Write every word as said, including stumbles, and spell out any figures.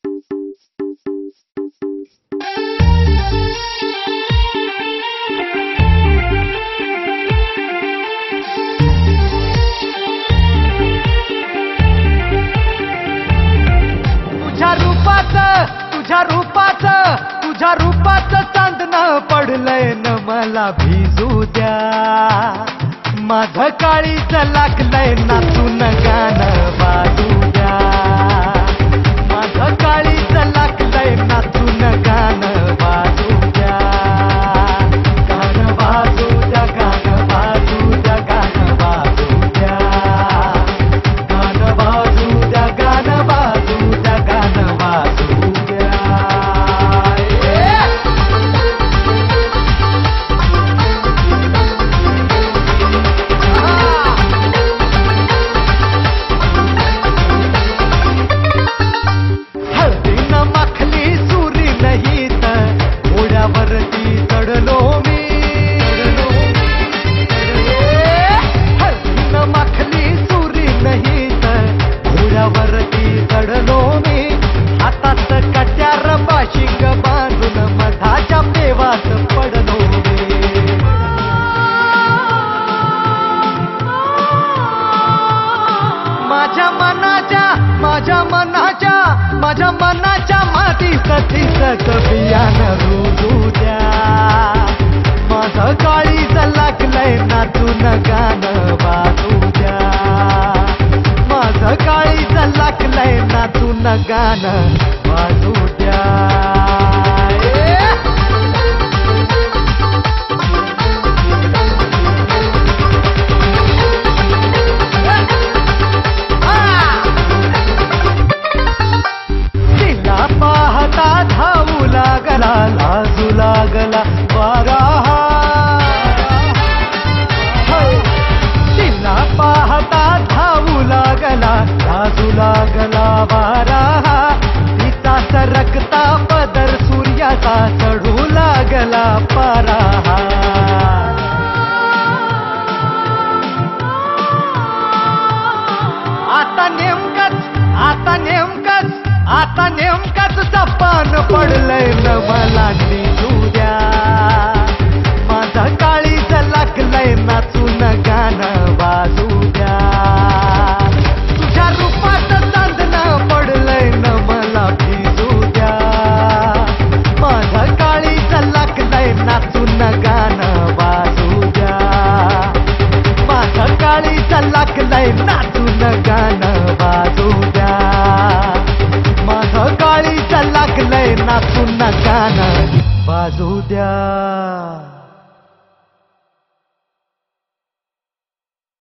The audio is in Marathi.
तुझ्या रूपाचं तुझ्या रूपाचं चांदणं पडलंय न मला भिजू द्या. माझं काळीच लागलंय नाचून गाणं वाजू द्या. माझं काळीच लागलंय नाचून गाणं वाजू द्या. गाणं वाजू द्या, गाणं वाजू द्या, गाणं वाजू द्या. गाणं वाजू द्या, गाणं वाजू द्या, गाणं वाजू द्या. हळदीनं माखली सुरी नाही तर घोड्यावरती चढलो मी. हळदीनं माखली सुरी नाही तर घोड्यावरती चढलो मी. हातात कट्यार बाशिंग बांधून मधाच्या पेवात पडलो मी. माझ्या मनाच्या माझ्या मनाच्या माझ्या मनाच्या मातीत तिसच बियाणं रुजू द्या. माझं काळीज लागलंय नाचून गाणं वाजू द्या. माझं काळीज लागलंय नाचून गाणं वाजू द्या. पाहता धावू लागला लाजू लागला वारा. तिला पाहता धावू लागला लाजू लागला वारा. तिचा सरकता पदर सूर्याचा चढू लागला पारा. आता नेमकंच आता नेमकंच आता नेमकंच चपान पडलंय न मला निघू द्या. माझं काळीज लागलंय नाचून गाणं वाजू द्या. तुझ्या रूपाचं चांदणं पडलंय न मला भिजू द्या. माझं काळीज लागलंय नाचून गाणं वाजू द्या. माझं काळीज लागलंय नाचून गाणं वाजू द्या. माझं काळीज लागलंय नाचून गाणं वाजू द्या.